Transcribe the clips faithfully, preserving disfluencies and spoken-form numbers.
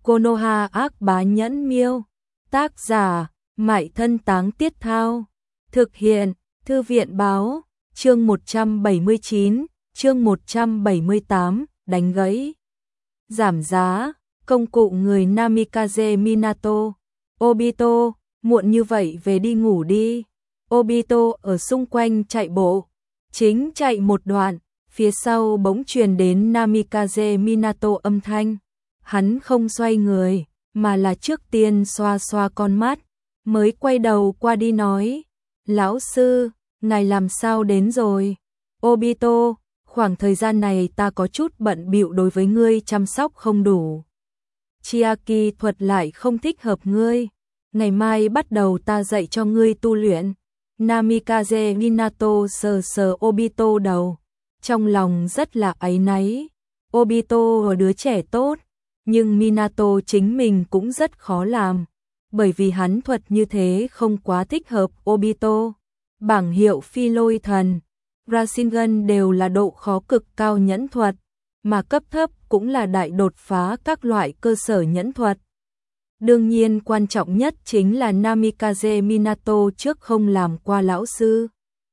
Konoha ác bá nhẫn miêu. Tác giả, Mại Thân Táng Tiết Thao. Thực hiện, Thư viện Báo. Chương một trăm bảy mươi chín, chương một trăm bảy mươi tám, đánh gãy. Giảm giá, công cụ người Namikaze Minato. Obito, muộn như vậy về đi ngủ đi. Obito ở xung quanh chạy bộ. Chính chạy một đoạn, phía sau bỗng truyền đến Namikaze Minato âm thanh. Hắn không xoay người, mà là trước tiên xoa xoa con mắt, mới quay đầu qua đi nói. Lão sư, ngài làm sao đến rồi? Obito, khoảng thời gian này ta có chút bận bịu đối với ngươi chăm sóc không đủ. Chiaki thuật lại không thích hợp ngươi. Ngày mai bắt đầu ta dạy cho ngươi tu luyện. Namikaze Minato sờ sờ Obito đầu. Trong lòng rất là áy náy. Obito là đứa trẻ tốt, nhưng Minato chính mình cũng rất khó làm. Bởi vì hắn thuật như thế không quá thích hợp Obito. Bảng hiệu phi lôi thần, Rasengan đều là độ khó cực cao nhẫn thuật, mà cấp thấp cũng là đại đột phá các loại cơ sở nhẫn thuật. Đương nhiên quan trọng nhất chính là Namikaze Minato trước không làm qua lão sư.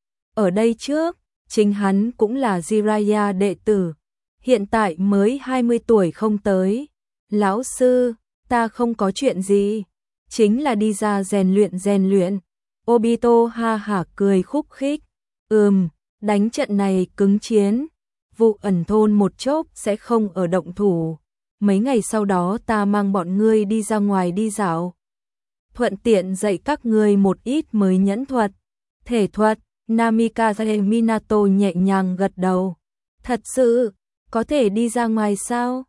Ở đây trước, chính hắn cũng là Jiraiya đệ tử, hiện tại mới hai mươi tuổi không tới. Lão sư, ta không có chuyện gì, chính là đi ra rèn luyện rèn luyện. Obito ha hả cười khúc khích. Ừm, đánh trận này cứng chiến. Vụ ẩn thôn một chốc sẽ không ở động thủ. Mấy ngày sau đó ta mang bọn ngươi đi ra ngoài đi dạo. Thuận tiện dạy các ngươi một ít mới nhẫn thuật, thể thuật. Namikaze Minato nhẹ nhàng gật đầu. Thật sự, có thể đi ra ngoài sao?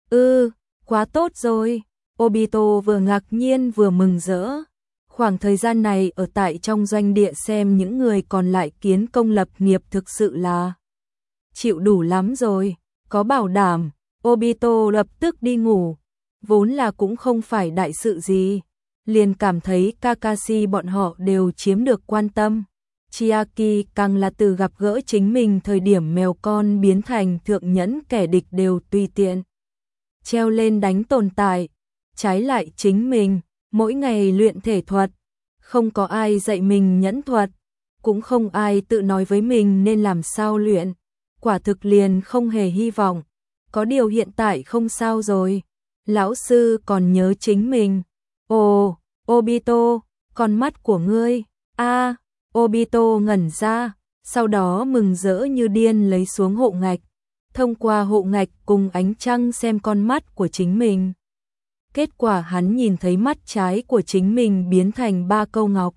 Ừ, quá tốt rồi. Obito vừa ngạc nhiên vừa mừng rỡ. Khoảng thời gian này ở tại trong doanh địa xem những người còn lại kiến công lập nghiệp thực sự là chịu đủ lắm rồi, có bảo đảm. Obito lập tức đi ngủ, vốn là cũng không phải đại sự gì, liền cảm thấy Kakashi bọn họ đều chiếm được quan tâm. Chiaki càng là từ gặp gỡ chính mình thời điểm mèo con biến thành thượng nhẫn kẻ địch đều tùy tiện treo lên đánh tồn tại. Trái lại chính mình, mỗi ngày luyện thể thuật, không có ai dạy mình nhẫn thuật, cũng không ai tự nói với mình nên làm sao luyện, quả thực liền không hề hy vọng. Có điều hiện tại không sao rồi, lão sư còn nhớ chính mình. Ồ, Obito, con mắt của ngươi. A, à, Obito ngẩn ra, sau đó mừng rỡ như điên lấy xuống hộ ngạch, thông qua hộ ngạch cùng ánh trăng xem con mắt của chính mình. Kết quả hắn nhìn thấy mắt trái của chính mình biến thành ba câu ngọc,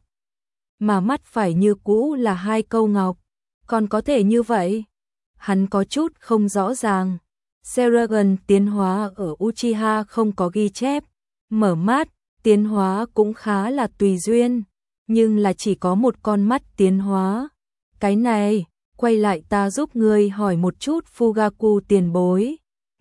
mà mắt phải như cũ là hai câu ngọc. Còn có thể như vậy? Hắn có chút không rõ ràng. Seragon tiến hóa ở Uchiha không có ghi chép, mở mắt, tiến hóa cũng khá là tùy duyên, nhưng là chỉ có một con mắt tiến hóa. Cái này, quay lại ta giúp ngươi hỏi một chút Fugaku tiền bối.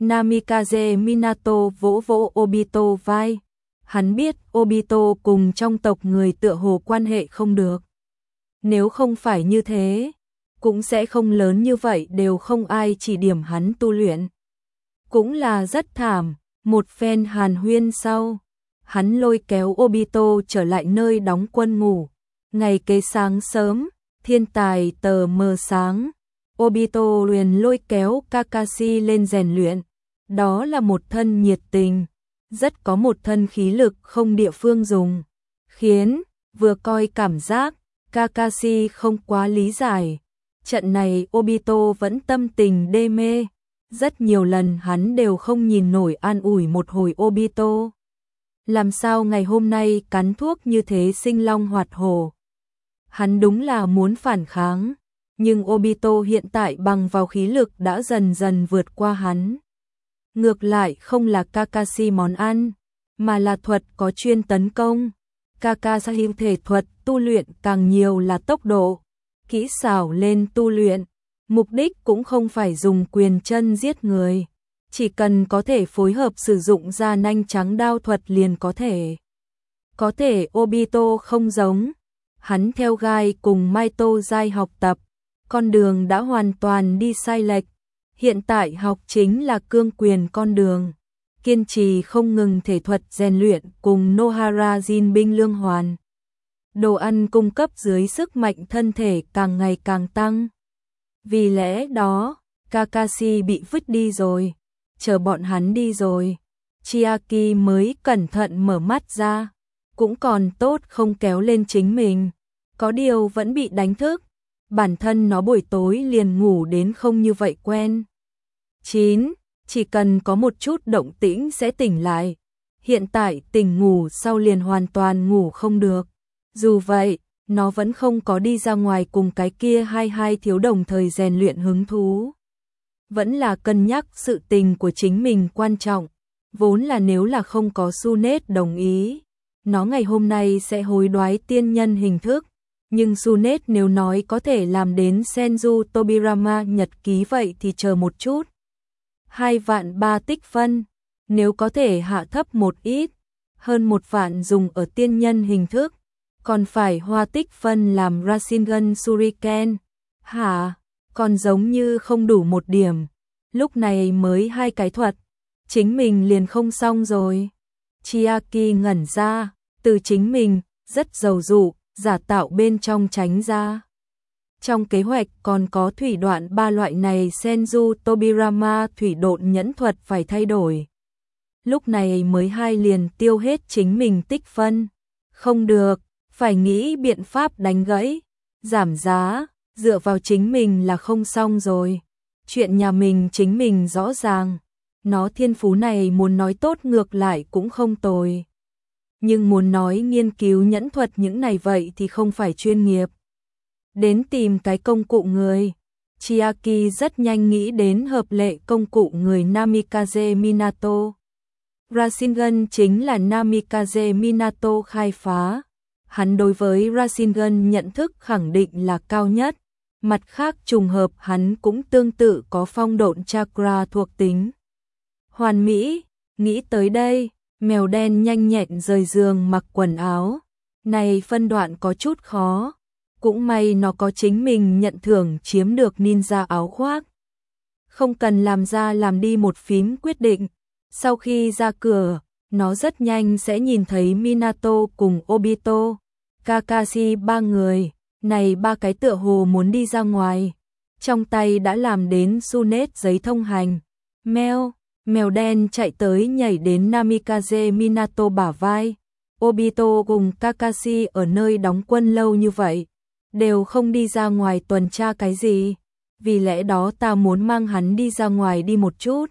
Namikaze Minato vỗ vỗ Obito vai. Hắn biết Obito cùng trong tộc người tựa hồ quan hệ không được. Nếu không phải như thế, cũng sẽ không lớn như vậy đều không ai chỉ điểm hắn tu luyện. Cũng là rất thảm, một phen hàn huyên sau, hắn lôi kéo Obito trở lại nơi đóng quân ngủ. Ngày kế sáng sớm, thiên tài tờ mờ sáng, Obito liền lôi kéo Kakashi lên rèn luyện. Đó là một thân nhiệt tình, rất có một thân khí lực không địa phương dùng, khiến vừa coi cảm giác Kakashi không quá lý giải. Trận này Obito vẫn tâm tình đê mê, rất nhiều lần hắn đều không nhìn nổi an ủi một hồi Obito. Làm sao ngày hôm nay cắn thuốc như thế sinh long hoạt hổ? Hắn đúng là muốn phản kháng, nhưng Obito hiện tại bằng vào khí lực đã dần dần vượt qua hắn. Ngược lại không là Kakashi món ăn, mà là thuật có chuyên tấn công. Kakashi thể thuật tu luyện càng nhiều là tốc độ, kỹ xảo lên tu luyện, mục đích cũng không phải dùng quyền chân giết người, chỉ cần có thể phối hợp sử dụng ra nanh trắng đao thuật liền có thể. Có thể Obito không giống, hắn theo gai cùng Maito Giai học tập, con đường đã hoàn toàn đi sai lệch. Hiện tại học chính là cương quyền con đường. kiên trì không ngừng thể thuật rèn luyện cùng Nohara Jin binh lương hoàn. Đồ ăn cung cấp dưới sức mạnh thân thể càng ngày càng tăng. Vì lẽ đó, Kakashi bị vứt đi rồi, chờ bọn hắn đi rồi. Chiaki mới cẩn thận mở mắt ra, cũng còn tốt không kéo lên chính mình, có điều vẫn bị đánh thức, bản thân nó buổi tối liền ngủ đến không như vậy quen. chín. Chỉ cần có một chút động tĩnh sẽ tỉnh lại, hiện tại tỉnh ngủ sau liền hoàn toàn ngủ không được. Dù vậy, nó vẫn không có đi ra ngoài cùng cái kia hai hai thiếu đồng thời rèn luyện hứng thú. Vẫn là cân nhắc sự tình của chính mình quan trọng, vốn là nếu là không có Sunet đồng ý, nó ngày hôm nay sẽ hối đoái tiên nhân hình thức, nhưng Sunet nếu nói có thể làm đến Senju Tobirama nhật ký vậy thì chờ một chút. Hai vạn ba tích phân, nếu có thể hạ thấp một ít, hơn một vạn dùng ở tiên nhân hình thức, còn phải hoa tích phân làm Rasengan Shuriken. Hả, còn giống như không đủ một điểm, lúc này mới hai cái thuật, chính mình liền không xong rồi. Chiaki ngẩn ra, từ chính mình, rất giàu dụ, giả tạo bên trong tránh ra. Trong kế hoạch còn có thủy đoạn ba loại này Senju Tobirama thủy độn nhẫn thuật phải thay đổi. Lúc này mới hai liền tiêu hết chính mình tích phân. Không được, phải nghĩ biện pháp đánh gãy, giảm giá, dựa vào chính mình là không xong rồi. Chuyện nhà mình chính mình rõ ràng, nó thiên phú này muốn nói tốt ngược lại cũng không tồi. Nhưng muốn nói nghiên cứu nhẫn thuật những này vậy thì không phải chuyên nghiệp. Đến tìm cái công cụ người, Chiaki rất nhanh nghĩ đến hợp lệ công cụ người Namikaze Minato. Rasengan chính là Namikaze Minato khai phá. Hắn đối với Rasengan nhận thức khẳng định là cao nhất. Mặt khác trùng hợp hắn cũng tương tự có phong độn chakra thuộc tính. Hoàn mỹ, nghĩ tới đây, mèo đen nhanh nhẹn rời giường mặc quần áo. Này phân đoạn có chút khó. Cũng may nó có chính mình nhận thưởng chiếm được ninja áo khoác. Không cần làm ra làm đi một phím quyết định. Sau khi ra cửa, nó rất nhanh sẽ nhìn thấy Minato cùng Obito, Kakashi ba người. Này ba cái tựa hồ muốn đi ra ngoài. Trong tay đã làm đến Sunet giấy thông hành. Mèo, mèo đen chạy tới nhảy đến Namikaze Minato bả vai. Obito cùng Kakashi ở nơi đóng quân lâu như vậy, đều không đi ra ngoài tuần tra cái gì, vì lẽ đó ta muốn mang hắn đi ra ngoài đi một chút.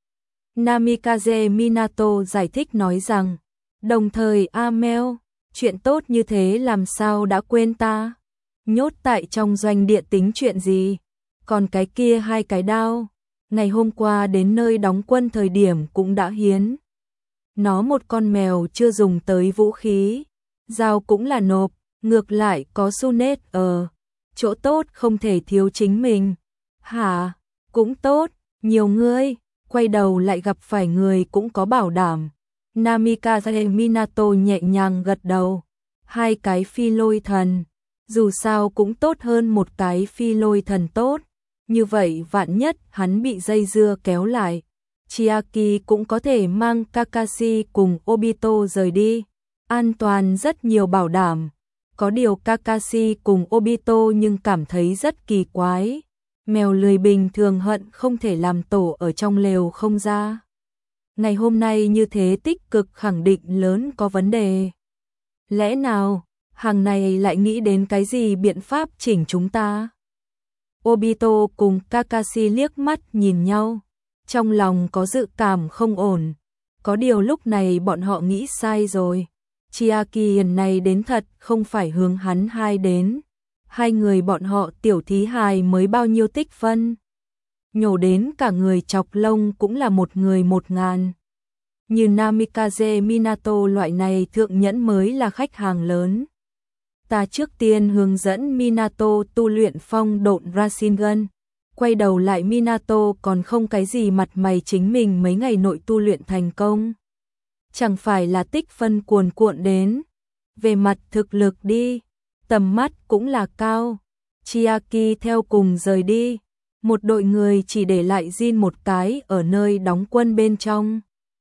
Namikaze Minato giải thích nói rằng, đồng thời Amel, chuyện tốt như thế làm sao đã quên ta, nhốt tại trong doanh địa tính chuyện gì, còn cái kia hai cái đao, ngày hôm qua đến nơi đóng quân thời điểm cũng đã hiến. Nó một con mèo chưa dùng tới vũ khí, dao cũng là nộp. Ngược lại có Sunet ở, chỗ tốt không thể thiếu chính mình. Hả, cũng tốt, nhiều người, quay đầu lại gặp phải người cũng có bảo đảm. Namikaze Minato nhẹ nhàng gật đầu. Hai cái phi lôi thần, dù sao cũng tốt hơn một cái phi lôi thần tốt. Như vậy vạn nhất hắn bị dây dưa kéo lại, Chiaki cũng có thể mang Kakashi cùng Obito rời đi. An toàn rất nhiều bảo đảm. Có điều Kakashi cùng Obito nhưng cảm thấy rất kỳ quái. Mèo lười bình thường hận không thể làm tổ ở trong lều không ra. Ngày hôm nay như thế tích cực khẳng định lớn có vấn đề. Lẽ nào, hàng này lại nghĩ đến cái gì biện pháp chỉnh chúng ta? Obito cùng Kakashi liếc mắt nhìn nhau. Trong lòng có dự cảm không ổn. Có điều lúc này bọn họ nghĩ sai rồi. Chiaki lần này đến thật không phải hướng hắn hai đến. Hai người bọn họ tiểu thí hài mới bao nhiêu tích phân. Nhổ đến cả người chọc lông cũng là một người một ngàn. Như Namikaze Minato loại này thượng nhẫn mới là khách hàng lớn. Ta trước tiên hướng dẫn Minato tu luyện phong độn Rasengan. Quay đầu lại Minato còn không cái gì mặt mày chính mình mấy ngày nội tu luyện thành công. Chẳng phải là tích phân cuồn cuộn đến. Về mặt thực lực đi, tầm mắt cũng là cao. Chiaki theo cùng rời đi. Một đội người chỉ để lại Jin một cái ở nơi đóng quân bên trong.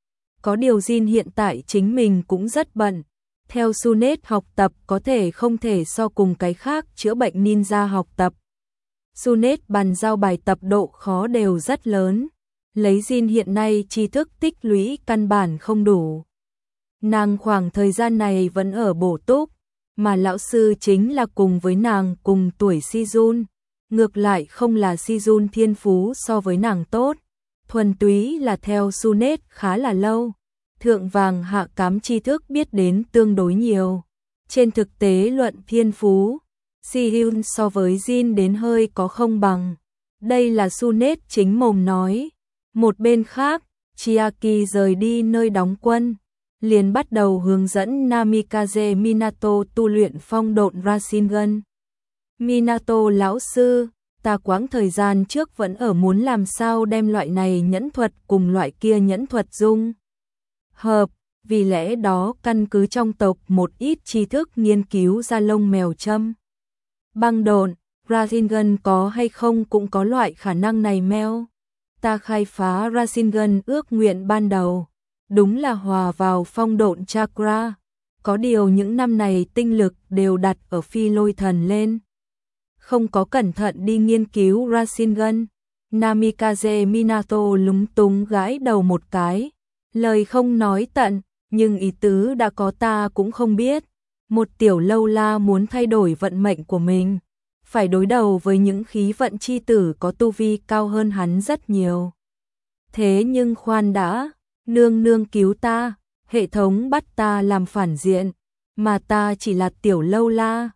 Có điều Jin hiện tại chính mình cũng rất bận. Theo Sunet học tập có thể không thể so cùng cái khác chữa bệnh ninja học tập. Sunet bàn giao bài tập độ khó đều rất lớn. Lấy Jin hiện nay tri thức tích lũy căn bản không đủ. Nàng khoảng thời gian này vẫn ở bổ túc, mà lão sư chính là cùng với nàng cùng tuổi Sijun. Ngược lại không là Sijun thiên phú so với nàng tốt, thuần túy là theo Sunet khá là lâu. Thượng vàng hạ cám tri thức biết đến tương đối nhiều. Trên thực tế luận thiên phú, Sihyun so với Jin đến hơi có không bằng. Đây là Sunet chính mồm nói. Một bên khác, Chiaki rời đi nơi đóng quân, liền bắt đầu hướng dẫn Namikaze Minato tu luyện phong độn Rasengan. Minato lão sư, ta quãng thời gian trước vẫn ở muốn làm sao đem loại này nhẫn thuật cùng loại kia nhẫn thuật dung hợp, vì lẽ đó căn cứ trong tộc một ít tri thức nghiên cứu ra lông mèo châm. Băng độn, Rasengan có hay không cũng có loại khả năng này meo. Ta khai phá Rasengan ước nguyện ban đầu, đúng là hòa vào phong độn chakra. Có điều những năm này tinh lực đều đặt ở phi lôi thần lên. Không có cẩn thận đi nghiên cứu Rasengan. Namikaze Minato lúng túng gãi đầu một cái. Lời không nói tận, nhưng ý tứ đã có ta cũng không biết. Một tiểu lâu la muốn thay đổi vận mệnh của mình, phải đối đầu với những khí vận chi tử có tu vi cao hơn hắn rất nhiều. Thế nhưng khoan đã, nương nương cứu ta, hệ thống bắt ta làm phản diện, mà ta chỉ là tiểu lâu la,